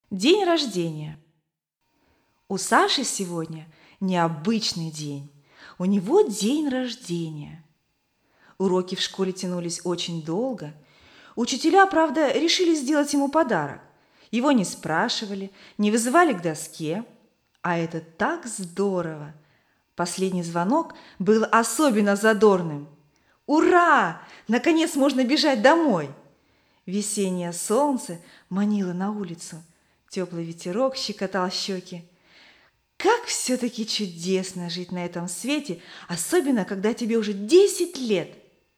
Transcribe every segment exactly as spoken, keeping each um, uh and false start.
День рождения. У Саши сегодня необычный день. У него день рождения. Уроки в школе тянулись очень долго. Учителя, правда, решили сделать ему подарок. Его не спрашивали, не вызывали к доске. А это так здорово! Последний звонок был особенно задорным. Ура! Наконец можно бежать домой! Весеннее солнце манило на улицу. Теплый ветерок щекотал щеки. Как все-таки чудесно жить на этом свете, особенно когда тебе уже десять лет.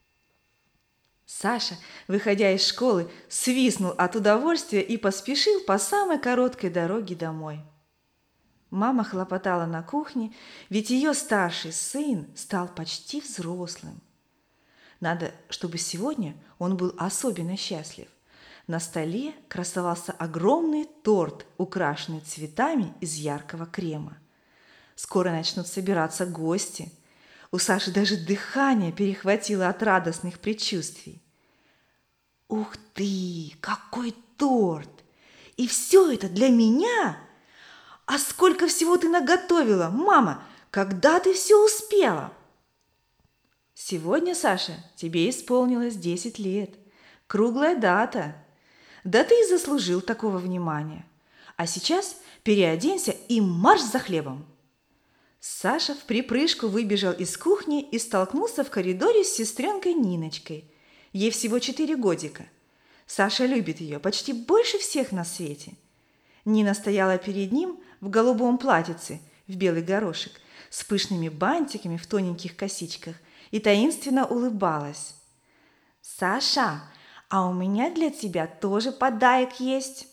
Саша, выходя из школы, свистнул от удовольствия и поспешил по самой короткой дороге домой. Мама хлопотала на кухне, ведь ее старший сын стал почти взрослым. Надо, чтобы сегодня он был особенно счастлив. На столе красовался огромный торт, украшенный цветами из яркого крема. Скоро начнут собираться гости. У Саши даже дыхание перехватило от радостных предчувствий. «Ух ты, какой торт! И все это для меня? А сколько всего ты наготовила, мама! Когда ты все успела?» «Сегодня, Саша, тебе исполнилось десять лет. Круглая дата. Да ты и заслужил такого внимания. А сейчас переоденься и марш за хлебом!» Саша вприпрыжку выбежал из кухни и столкнулся в коридоре с сестренкой Ниночкой. Ей всего четыре годика. Саша любит ее почти больше всех на свете. Нина стояла перед ним в голубом платьице, в белый горошек, с пышными бантиками в тоненьких косичках и таинственно улыбалась. «Саша, а у меня для тебя тоже подарок есть».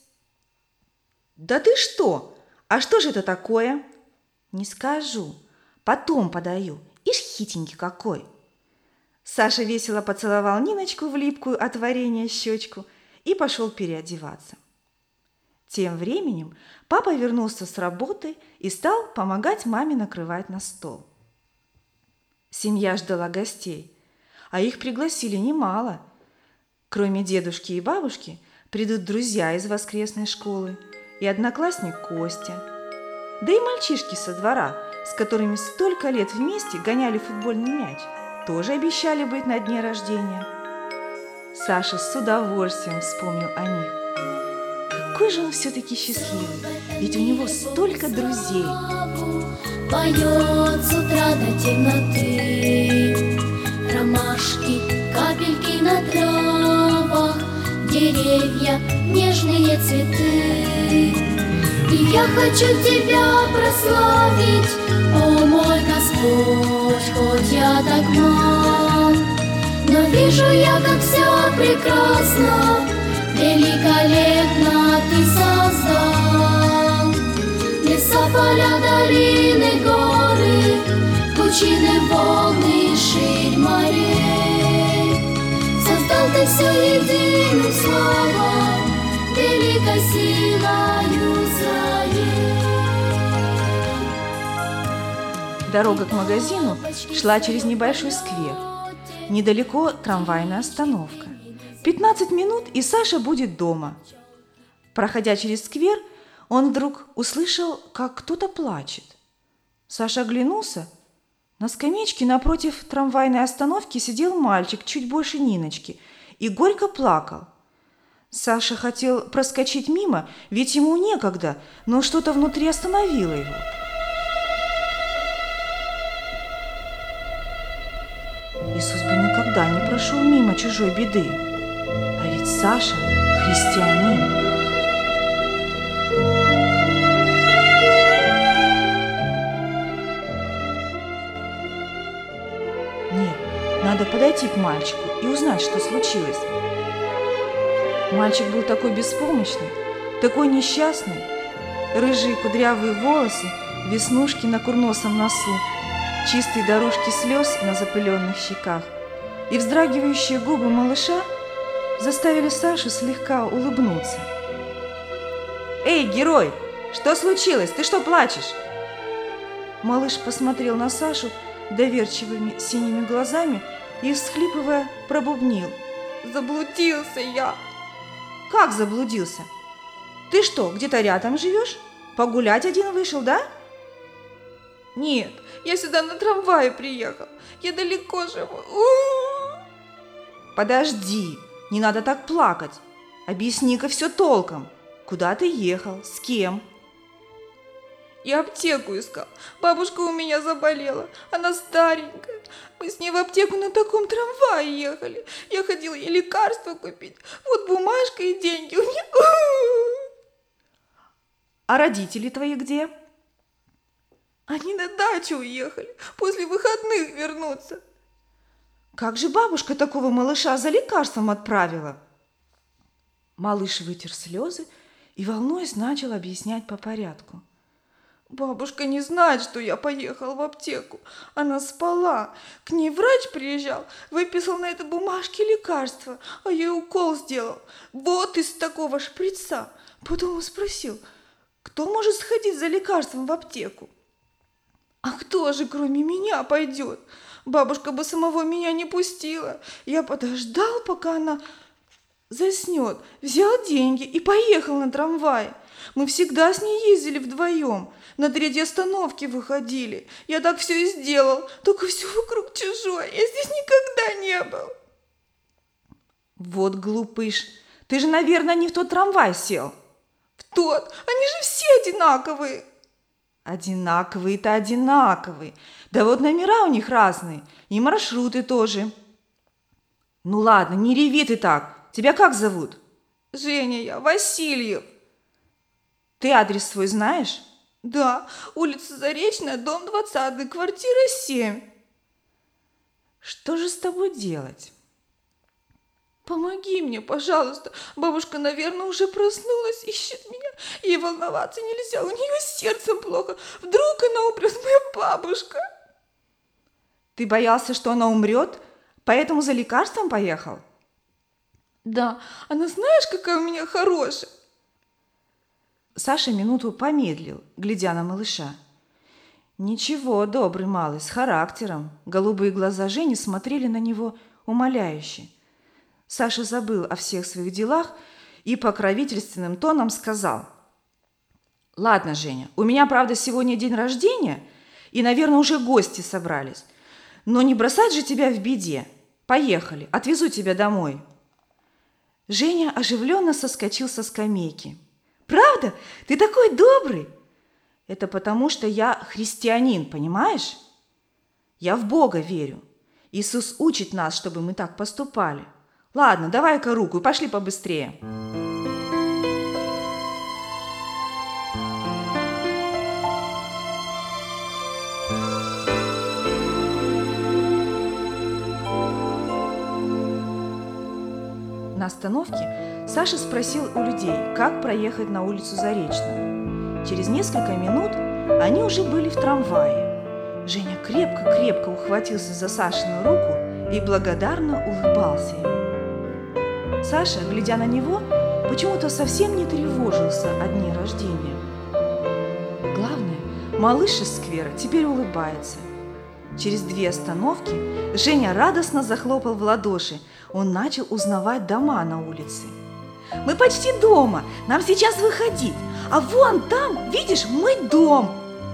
«Да ты что? А что же это такое?» «Не скажу. Потом подаю. Ишь, хитренький какой!» Саша весело поцеловал Ниночку в липкую от варенья щечку и пошел переодеваться. Тем временем папа вернулся с работы и стал помогать маме накрывать на стол. Семья ждала гостей, а их пригласили немало. Кроме дедушки и бабушки придут друзья из воскресной школы и одноклассник Костя, да и мальчишки со двора, с которыми столько лет вместе гоняли футбольный мяч, тоже обещали быть на дне рождения. Саша с удовольствием вспомнил о них. Какой же он все-таки счастливый, ведь у него столько друзей. Поет с утра до темноты, ромашки, капельки на травах, деревья, нежные цветы. И я хочу тебя прославить, о мой Господь, хоть я так мал. Но вижу я, как все прекрасно, великолепно ты создал. Леса, поля, долины, горы, пучины, волны, ширь морей. Создал ты все единым словом, великой силою своей. Дорога к магазину шла через небольшой сквер. Недалеко трамвайная остановка. пятнадцать минут, и Саша будет дома. Проходя через сквер, он вдруг услышал, как кто-то плачет. Саша оглянулся. На скамеечке напротив трамвайной остановки сидел мальчик чуть больше Ниночки и горько плакал. Саша хотел проскочить мимо, ведь ему некогда, но что-то внутри остановило его. Иисус бы никогда не прошел мимо чужой беды. А ведь Саша христианин. Нет, надо подойти к мальчику и узнать, что случилось. Мальчик был такой беспомощный, такой несчастный. Рыжие кудрявые волосы, веснушки на курносом носу, чистые дорожки слез на запыленных щеках и вздрагивающие губы малыша заставили Сашу слегка улыбнуться. «Эй, герой, что случилось? Ты что плачешь?» Малыш посмотрел на Сашу доверчивыми синими глазами и, всхлипывая, пробубнил: «Заблудился я!» «Как заблудился?» Ты что, где-то рядом живешь? Погулять один вышел, да? Нет, я сюда на трамвае приехал. Я далеко живу. У-у-у. Подожди, не надо так плакать. Объясни-ка все толком. Куда ты ехал? С кем? Я аптеку искал. Бабушка у меня заболела. Она старенькая. Мы с ней в аптеку на таком трамвае ехали. Я ходила ей лекарства купить. Вот бумажка и деньги у нее. А родители твои где? Они на дачу уехали. После выходных вернутся. Как же бабушка такого малыша за лекарством отправила? Малыш вытер слезы и, волнуясь, начал объяснять по порядку. Бабушка не знает, что я поехал в аптеку. Она спала. К ней врач приезжал, выписал на этой бумажке лекарство, а я ей укол сделал. Вот из такого шприца. Потом он спросил, кто может сходить за лекарством в аптеку? А кто же, кроме меня, пойдет? Бабушка бы самого меня не пустила. Я подождал, пока она заснет, взял деньги и поехал на трамвае. Мы всегда с ней ездили вдвоем. На третьей остановке выходили. Я так все и сделал. Только все вокруг чужое. Я здесь никогда не был. Вот глупыш. Ты же, наверное, не в тот трамвай сел. В тот. Они же все одинаковые. Одинаковые-то одинаковые. Да вот номера у них разные. И маршруты тоже. Ну ладно, не реви ты так. Тебя как зовут? Женя я, Васильев. Ты адрес свой знаешь? Да, улица Заречная, дом двадцатый, квартира семь. Что же с тобой делать? Помоги мне, пожалуйста. Бабушка, наверное, уже проснулась, ищет меня. Ей волноваться нельзя, у нее с сердцем плохо. Вдруг она умрет, моя бабушка. Ты боялся, что она умрет, поэтому за лекарством поехал? Да, она знаешь, какая у меня хорошая. Саша минуту помедлил, глядя на малыша. Ничего, добрый малый, с характером. Голубые глаза Жени смотрели на него умоляюще. Саша забыл о всех своих делах и покровительственным тоном сказал: «Ладно, Женя, у меня, правда, сегодня день рождения, и, наверное, уже гости собрались. Но не бросать же тебя в беде. Поехали, отвезу тебя домой». Женя оживленно соскочил со скамейки. «Правда? Ты такой добрый!» «Это потому, что я христианин, понимаешь? Я в Бога верю. Иисус учит нас, чтобы мы так поступали. Ладно, давай-ка руку и пошли побыстрее». На остановке Саша спросил у людей, как проехать на улицу Заречную. Через несколько минут они уже были в трамвае. Женя крепко-крепко ухватился за Сашину руку и благодарно улыбался ему. Саша, глядя на него, почему-то совсем не тревожился о дне рождения. Главное, малыш из сквера теперь улыбается. Через две остановки Женя радостно захлопал в ладоши. Он начал узнавать дома на улице. «Мы почти дома, нам сейчас выходить, а вон там, видишь, мой дом!»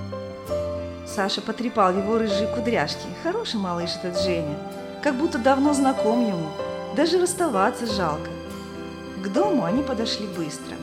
Саша потрепал его рыжие кудряшки. Хороший малыш этот Женя, как будто давно знаком ему, даже расставаться жалко. К дому они подошли быстро.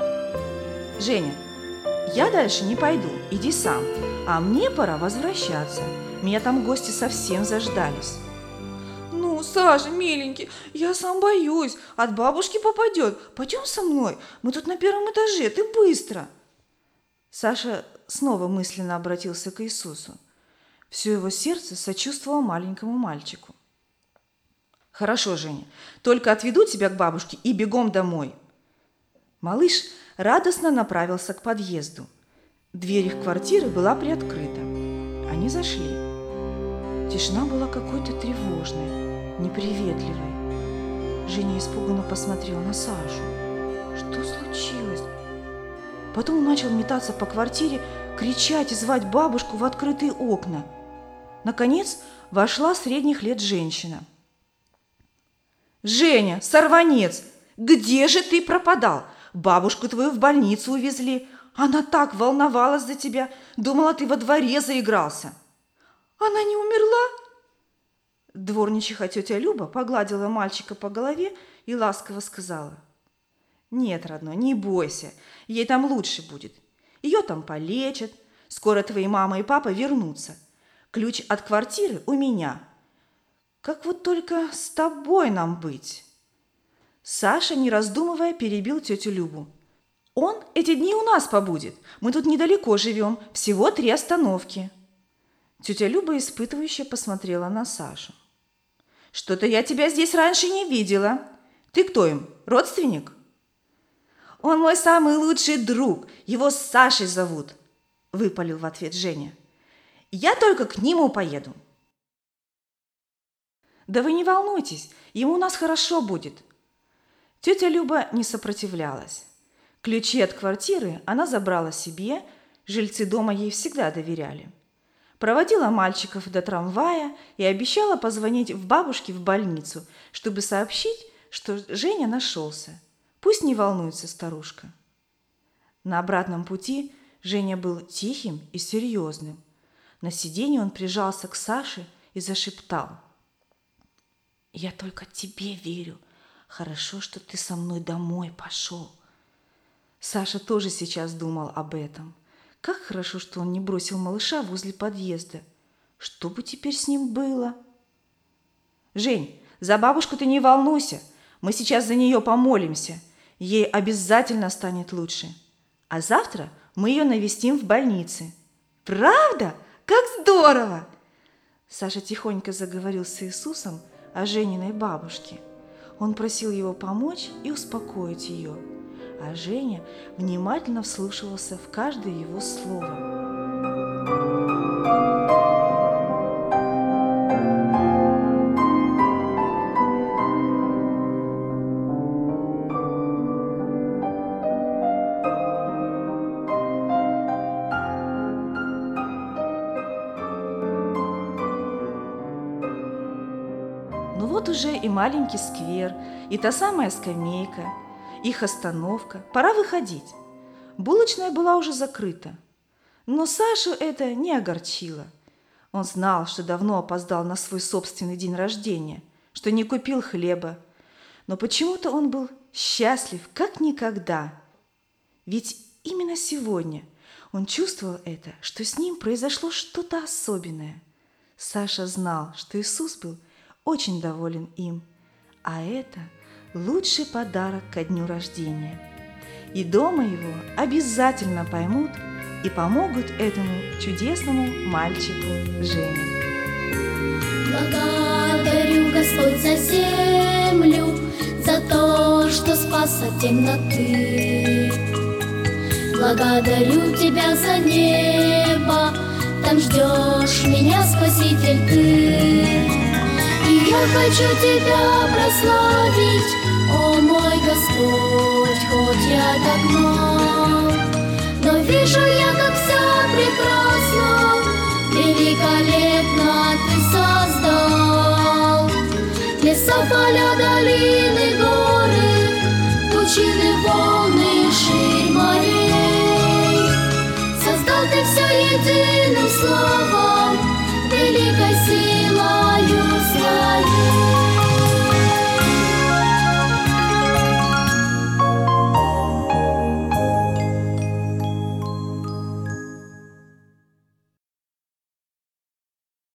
«Женя, я дальше не пойду, иди сам, а мне пора возвращаться. Меня там гости совсем заждались». «Ну, Саша, миленький, я сам боюсь, от бабушки попадет. Пойдем со мной, мы тут на первом этаже, ты быстро». Саша снова мысленно обратился к Иисусу. Все его сердце сочувствовало маленькому мальчику. «Хорошо, Женя, только отведу тебя к бабушке и бегом домой». Малыш радостно направился к подъезду. Дверь их квартиры была приоткрыта. Они зашли. Тишина была какой-то тревожной, неприветливой. Женя испуганно посмотрел на Сашу. Что случилось? Потом он начал метаться по квартире, кричать и звать бабушку в открытые окна. Наконец вошла средних лет женщина. «Женя, сорванец, где же ты пропадал? Бабушку твою в больницу увезли. Она так волновалась за тебя, думала, ты во дворе заигрался». «Она не умерла?» Дворничиха тетя Люба погладила мальчика по голове и ласково сказала: «Нет, родной, не бойся, ей там лучше будет. Ее там полечат, скоро твои мама и папа вернутся. Ключ от квартиры у меня. Как вот только с тобой нам быть?» Саша, не раздумывая, перебил тетю Любу. «Он эти дни у нас побудет. Мы тут недалеко живем, всего три остановки». Тетя Люба испытывающе посмотрела на Сашу. «Что-то я тебя здесь раньше не видела. Ты кто им, родственник?» «Он мой самый лучший друг, его Сашей зовут», – выпалил в ответ Женя. «Я только к нему поеду». «Да вы не волнуйтесь, ему у нас хорошо будет». Тетя Люба не сопротивлялась. Ключи от квартиры она забрала себе, жильцы дома ей всегда доверяли. Проводила мальчиков до трамвая и обещала позвонить в бабушке в больницу, чтобы сообщить, что Женя нашелся. Пусть не волнуется старушка. На обратном пути Женя был тихим и серьезным. На сиденье он прижался к Саше и зашептал: «Я только тебе верю. Хорошо, что ты со мной домой пошел». Саша тоже сейчас думал об этом. Как хорошо, что он не бросил малыша возле подъезда. Что бы теперь с ним было? «Жень, за бабушку ты не волнуйся. Мы сейчас за нее помолимся. Ей обязательно станет лучше. А завтра мы ее навестим в больнице». «Правда? Как здорово!» Саша тихонько заговорил с Иисусом о Жениной бабушке. Он просил его помочь и успокоить ее. А Женя внимательно вслушивался в каждое его слово. Ну вот уже и маленький сквер, и та самая скамейка, их остановка. Пора выходить. Булочная была уже закрыта. Но Сашу это не огорчило. Он знал, что давно опоздал на свой собственный день рождения, что не купил хлеба. Но почему-то он был счастлив, как никогда. Ведь именно сегодня он чувствовал это, что с ним произошло что-то особенное. Саша знал, что Иисус был очень доволен им, а это лучший подарок ко дню рождения. И дома его обязательно поймут и помогут этому чудесному мальчику Жене. Благодарю, Господь, за землю, за то, что спас от темноты. Благодарю Тебя за небо, там ждешь меня, Спаситель, Ты. И я хочу Тебя прославить, о мой Господь, хоть я так мал, но вижу я, как все прекрасно, великолепно Ты создал. Леса, поля, долины, горы, пучины, волны